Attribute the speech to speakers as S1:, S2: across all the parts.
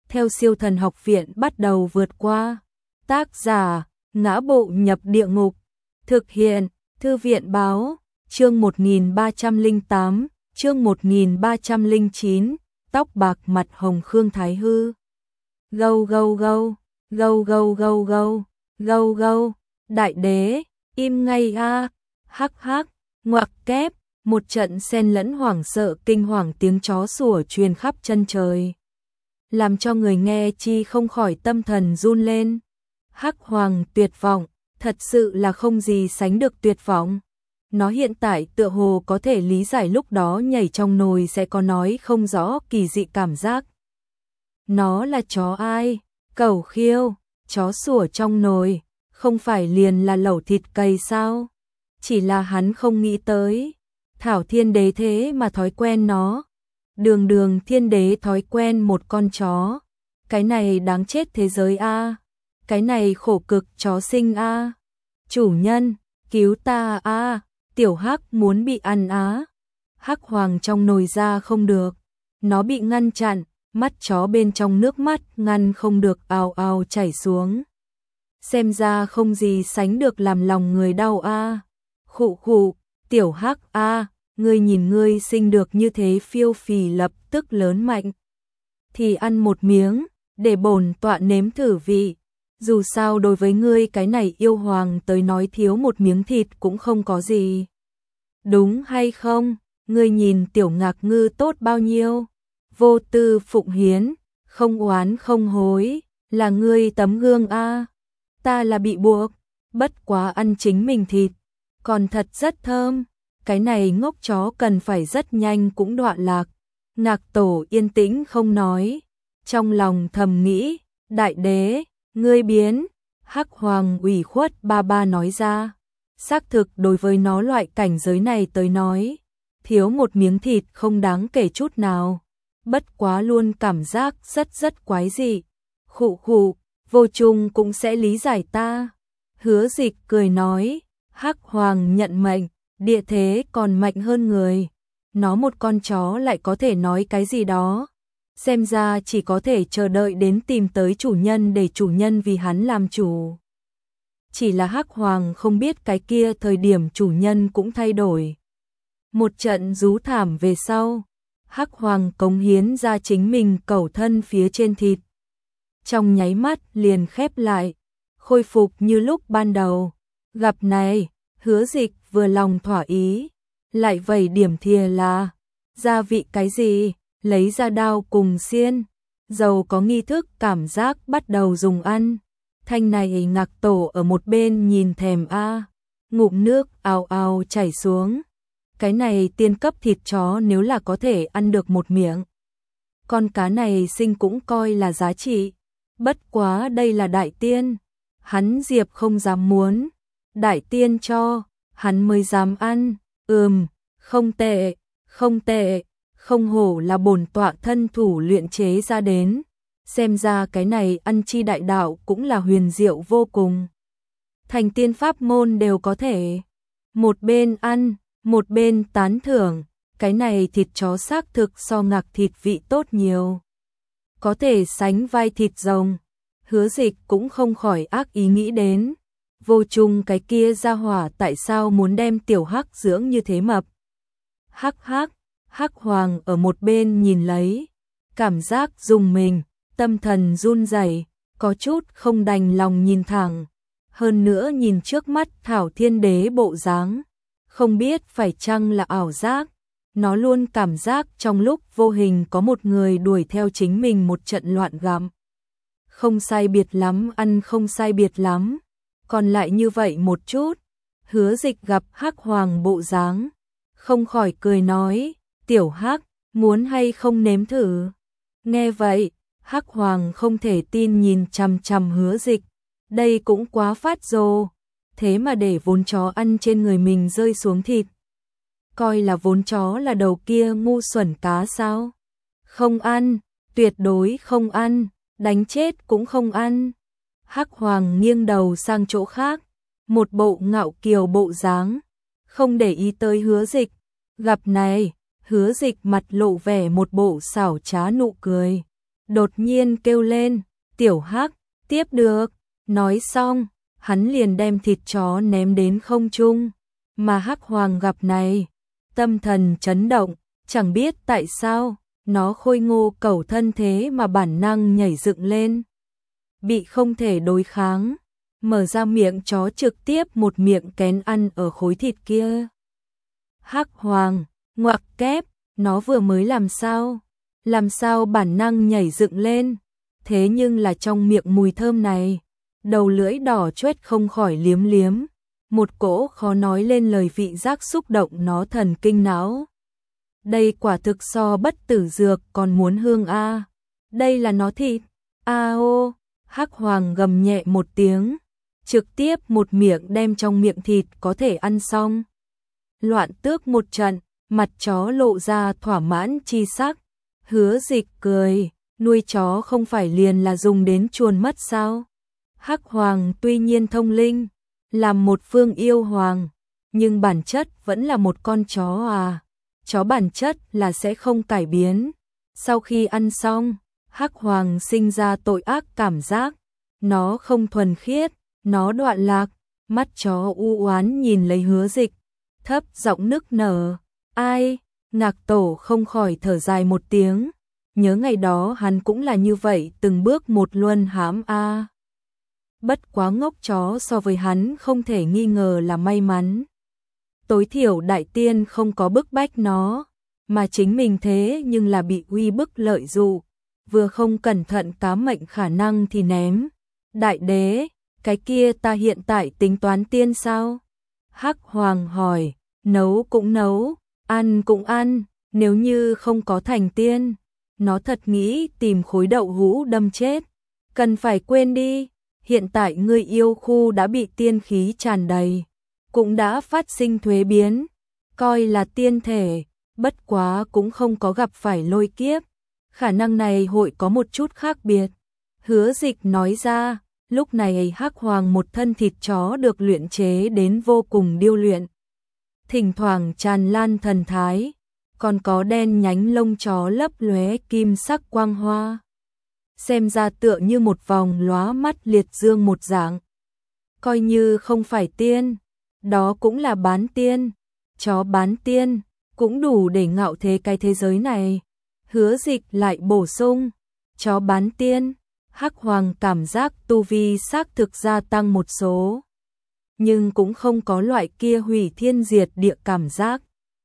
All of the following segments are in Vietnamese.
S1: theo Siêu Thần Học Viện bắt đầu vượt qua. Tác giả: Ngã Bộ Nhập Địa Ngục. Thực hiện: Thư viện báo. Chương 1308, chương 1309, tóc bạc mặt hồng Khương Thái Hư. Gâu gâu gâu, gâu gâu gâu gâu, gâu gâu, đại đế, im ngay a, hắc hắc, ngoặc kép, một trận xen lẫn hoảng sợ kinh hoàng tiếng chó sủa truyền khắp chân trời, làm cho người nghe chi không khỏi tâm thần run lên. Hắc Hoàng tuyệt vọng, thật sự là không gì sánh được tuyệt vọng. Nó hiện tại tựa hồ có thể lý giải lúc đó nhảy trong nồi sẽ có nói không rõ kỳ dị cảm giác. Nó là chó ai? Cẩu Khiêu, chó sủa trong nồi, không phải liền là lẩu thịt cầy sao? Chỉ là hắn không nghĩ tới, Thảo Thiên Đế thế mà thói quen nó. Đường Thiên Đế thói quen một con chó. Cái này đáng chết thế giới a. Cái này khổ cực chó sinh a. Chủ nhân, cứu ta a. Tiểu Hắc muốn bị ăn á. Hắc Hoàng trong nồi ra không được, nó bị ngăn chặn, mắt chó bên trong nước mắt ngăn không được ào ào chảy xuống. Xem ra không gì sánh được làm lòng người đau a. Khụ khụ, Tiểu Hắc a, ngươi nhìn ngươi sinh được như thế phiêu phì lập tức lớn mạnh. Thì ăn một miếng, để bổn tọa nếm thử vị. Dù sao đối với ngươi cái này yêu hoàng tới nói thiếu một miếng thịt cũng không có gì. Đúng hay không? Ngươi nhìn Tiểu Ngạc Ngư tốt bao nhiêu? Vô tư phụng hiến, không oán không hối, là ngươi tấm gương a. Ta là bị buộc, bất quá ăn chính mình thịt, còn thật rất thơm. Cái này ngốc chó cần phải rất nhanh cũng đoạn lạc. Ngạc Tổ yên tĩnh không nói, trong lòng thầm nghĩ, đại đế, ngươi biến. Hắc Hoàng ủy khuất ba ba nói ra, xác thực đối với nó loại cảnh giới này tới nói, thiếu một miếng thịt không đáng kể chút nào, bất quá luôn cảm giác rất quái dị. Khụ khụ, Vô Trung cũng sẽ lý giải ta. Hứa Dịch cười nói, Hắc Hoàng nhận mệnh, địa thế còn mạnh hơn người. Nó một con chó lại có thể nói cái gì đó. Xem ra chỉ có thể chờ đợi đến tìm tới chủ nhân để chủ nhân vì hắn làm chủ. Chỉ là Hắc Hoàng không biết cái kia thời điểm chủ nhân cũng thay đổi. Một trận rú thảm về sau, Hắc Hoàng cống hiến ra chính mình cẩu thân phía trên thịt. Trong nháy mắt liền khép lại, khôi phục như lúc ban đầu. Gặp này, Hứa Dịch vừa lòng thỏa ý, lại vẩy điểm thìa là gia vị cái gì, lấy ra đao cùng xiên, dầu có nghi thức cảm giác bắt đầu dùng ăn. Thanh này Ngạc Tổ ở một bên nhìn thèm a, ngụm nước ào ào chảy xuống. Cái này tiên cấp thịt chó nếu là có thể ăn được một miệng, con cá này sinh cũng coi là giá trị. Bất quá đây là đại tiên, hắn Diệp không dám muốn, đại tiên cho, hắn mới dám ăn. Không tệ, không tệ, không hổ là bổn tọa thân thủ luyện chế ra đến. Xem ra cái này ăn chi đại đạo cũng là huyền diệu vô cùng. Thành tiên pháp môn đều có thể. Một bên ăn, một bên tán thưởng, cái này thịt chó xác thực so Ngạc thịt vị tốt nhiều. Có thể sánh vai thịt rồng. Hứa Dịch cũng không khỏi ác ý nghĩ đến. Vô Trung cái kia ra hỏa tại sao muốn đem Tiểu Hắc dưỡng như thế mập. Hắc Hoàng ở một bên nhìn lấy, cảm giác rùng mình, tâm thần run rẩy, có chút không đành lòng nhìn thẳng. Hơn nữa nhìn trước mắt Thảo Thiên Đế bộ dáng, không biết phải chăng là ảo giác. Nó luôn cảm giác trong lúc vô hình có một người đuổi theo chính mình một trận loạn gặm. Không sai biệt lắm, ăn không sai biệt lắm, còn lại như vậy một chút. Hứa Dịch gặp Hắc Hoàng bộ dáng, không khỏi cười nói, Tiểu Hắc, muốn hay không nếm thử. Nghe vậy, Hắc Hoàng không thể tin nhìn chằm chằm Hứa Dịch, đây cũng quá phát rồ, thế mà để vốn chó ăn trên người mình rơi xuống thịt. Coi là vốn chó là đầu kia ngu xuẩn cá sao? Không ăn, tuyệt đối không ăn, đánh chết cũng không ăn. Hắc Hoàng nghiêng đầu sang chỗ khác, một bộ ngạo kiều bộ dáng, không để ý tới Hứa Dịch. Gặp này, Hứa Dịch mặt lộ vẻ một bộ xảo trá nụ cười. đột nhiên kêu lên, tiểu Hắc, tiếp được. Nói xong, hắn liền đem thịt chó ném đến không trung, mà Hắc Hoàng gặp này, tâm thần chấn động, chẳng biết tại sao, nó khôi ngô cẩu thân thế mà bản năng nhảy dựng lên. Bị không thể đối kháng, mở ra miệng chó trực tiếp một miệng kén ăn ở khối thịt kia. Hắc Hoàng, ngoặc kép, nó vừa mới làm sao bản năng nhảy dựng lên, thế nhưng là trong miệng mùi thơm này, đầu lưỡi đỏ chóét không khỏi liếm liếm, một cỗ khó nói lên lời vị giác xúc động nó thần kinh não. Đây quả thực so bất tử dược còn muốn hương a. Đây là nó thịt. A ô, Hắc Hoàng gầm nhẹ một tiếng, trực tiếp một miệng đem trong miệng thịt có thể ăn xong. Loạn tước một trận, mặt chó lộ ra thỏa mãn chi sắc. Hứa Dịch cười, nuôi chó không phải liền là dùng đến chuồn mất sao? Hắc Hoàng tuy nhiên thông linh, làm một phương yêu hoàng, nhưng bản chất vẫn là một con chó à. Chó bản chất là sẽ không cải biến. Sau khi ăn xong, Hắc Hoàng sinh ra tội ác cảm giác. Nó không thuần khiết, nó đoạn lạc, mắt chó u oán nhìn lấy Hứa Dịch, thấp giọng nức nở. Ai? Ngạc Tổ không khỏi thở dài một tiếng. Nhớ ngày đó hắn cũng là như vậy, từng bước một luân hãm a. Bất quá ngốc chó so với hắn không thể nghi ngờ là may mắn. Tối thiểu đại tiên không có bức bách nó, mà chính mình thế nhưng là bị uy bức lợi dụ, vừa không cẩn thận cá mệnh khả năng thì ném. Đại đế, cái kia ta hiện tại tính toán tiên sao? Hắc Hoàng hỏi, nấu cũng nấu, ăn cũng ăn, nếu như không có thành tiên, nó thật nghĩ tìm khối đậu hũ đâm chết. Cần phải quên đi, hiện tại ngươi yêu khu đã bị tiên khí tràn đầy, cũng đã phát sinh thuế biến, coi là tiên thể, bất quá cũng không có gặp phải lôi kiếp. Khả năng này hội có một chút khác biệt. Hứa Dịch nói ra, lúc này Hắc Hoàng một thân thịt chó được luyện chế đến vô cùng điêu luyện. Thỉnh thoảng tràn lan thần thái, còn có đen nhánh lông chó lấp lóe kim sắc quang hoa. Xem ra tựa như một vòng lóa mắt liệt dương một dạng. Coi như không phải tiên, đó cũng là bán tiên. Chó bán tiên, cũng đủ để ngạo thế cái thế giới này. Hứa Dịch lại bổ sung, chó bán tiên, Hắc Hoàng cảm giác tu vi xác thực gia tăng một số, nhưng cũng không có loại kia hủy thiên diệt địa cảm giác.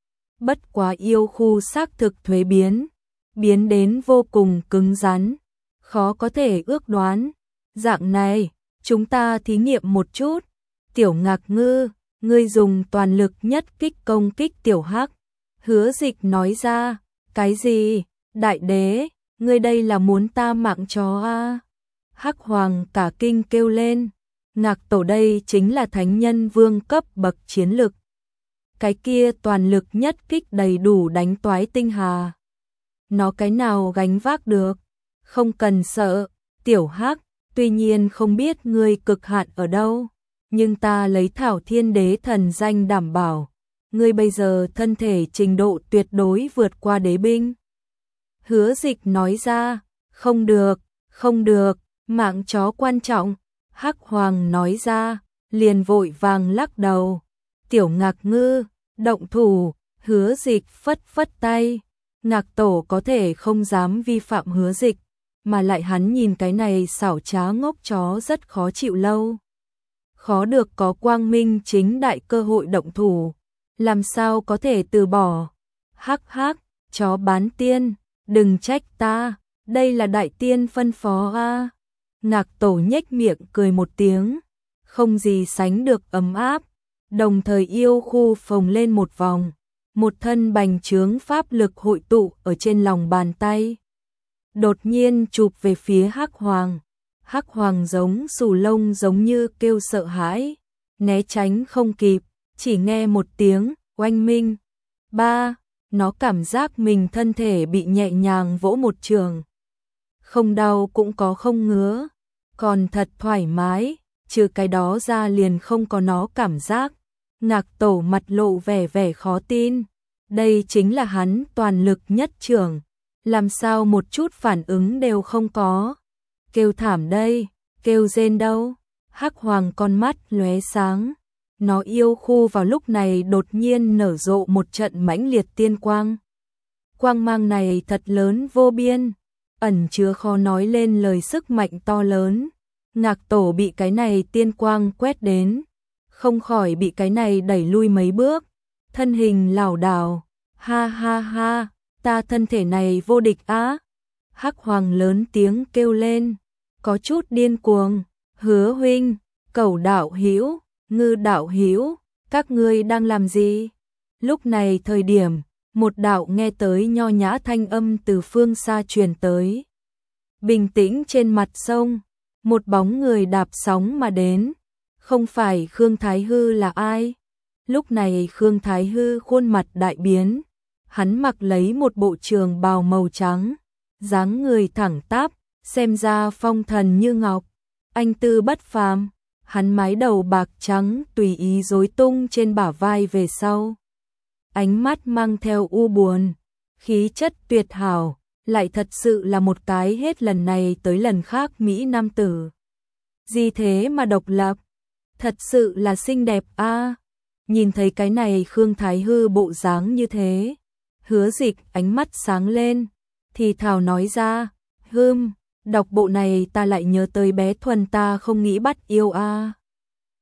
S1: Bất quá yêu khu xác thực thuế biến, biến đến vô cùng cứng rắn, khó có thể ước đoán. Dạng này, chúng ta thí nghiệm một chút. Tiểu Ngạc Ngư, ngươi dùng toàn lực nhất kích công kích Tiểu Hắc. Hứa Dịch nói ra, cái gì? Đại đế, ngươi đây là muốn ta mạng chó a? Hắc Hoàng cả kinh kêu lên. Ngạc Tổ đây chính là thánh nhân vương cấp bậc chiến lực. Cái kia toàn lực nhất kích đầy đủ đánh toái tinh hà. Nó cái nào gánh vác được? Không cần sợ, Tiểu Hắc, tuy nhiên không biết ngươi cực hạn ở đâu, nhưng ta lấy Thảo Thiên Đế thần danh đảm bảo, ngươi bây giờ thân thể trình độ tuyệt đối vượt qua đế binh. Hứa Dịch nói ra, không được, mạng chó quan trọng. Hắc Hoàng nói ra, liền vội vàng lắc đầu. Tiểu Ngạc Ngư, động thủ. Hứa Dịch phất phất tay. Ngạc Tổ có thể không dám vi phạm Hứa Dịch, mà lại hắn nhìn cái này xảo trá ngốc chó rất khó chịu lâu. Khó được có quang minh chính đại cơ hội động thủ, làm sao có thể từ bỏ. Hắc hắc, chó bán tiên, đừng trách ta, đây là đại tiên phân phó a. Ngạc Tổ nhếch miệng cười một tiếng, không gì sánh được ấm áp, đồng thời yêu khu phồng lên một vòng, một thân bành trướng pháp lực hội tụ ở trên lòng bàn tay. Đột nhiên chụp về phía Hắc Hoàng. Hắc Hoàng giống xù lông giống như kêu sợ hãi, né tránh không kịp, chỉ nghe một tiếng oanh minh. Ba, nó cảm giác mình thân thể bị nhẹ nhàng vỗ một trường. Không đau cũng có không ngứa, còn thật thoải mái, trừ cái đó ra liền không có nó cảm giác. Ngạc Tổ mặt lộ vẻ khó tin, đây chính là hắn toàn lực nhất trường, làm sao một chút phản ứng đều không có. Kêu thảm đây, kêu rên đâu. Hắc Hoàng con mắt lóe sáng. Nó yêu khu vào lúc này đột nhiên nở rộ một trận mãnh liệt tiên quang. Quang mang này thật lớn vô biên, ẩn chứa khó nói lên lời sức mạnh to lớn. Ngạc Tổ bị cái này tiên quang quét đến, không khỏi bị cái này đẩy lui mấy bước, thân hình lảo đảo. Ha ha ha, ta thân thể này vô địch á. Hắc Hoàng lớn tiếng kêu lên, có chút điên cuồng. Hứa huynh, Cẩu đạo hữu, Ngư đạo hữu, các ngươi đang làm gì? Lúc này thời điểm, một đạo nghe tới nho nhã thanh âm từ phương xa truyền tới. Bình tĩnh trên mặt sông, một bóng người đạp sóng mà đến. Không phải Khương Thái Hư là ai? Lúc này Khương Thái Hư khuôn mặt đại biến. Hắn mặc lấy một bộ trường bào màu trắng, dáng người thẳng tắp, xem ra phong thần như ngọc. Anh tư bất phàm, hắn mái đầu bạc trắng tùy ý rối tung trên bả vai về sau. Ánh mắt mang theo u buồn, khí chất tuyệt hảo, lại thật sự là một cái hết lần này tới lần khác mỹ nam tử. Gì thế mà độc lập, thật sự là xinh đẹp a. Nhìn thấy cái này Khương Thái Hư bộ dáng như thế, Hứa Dịch ánh mắt sáng lên, thì thào nói ra, đọc bộ này ta lại nhớ tới bé Thuần ta không nghĩ bắt yêu a.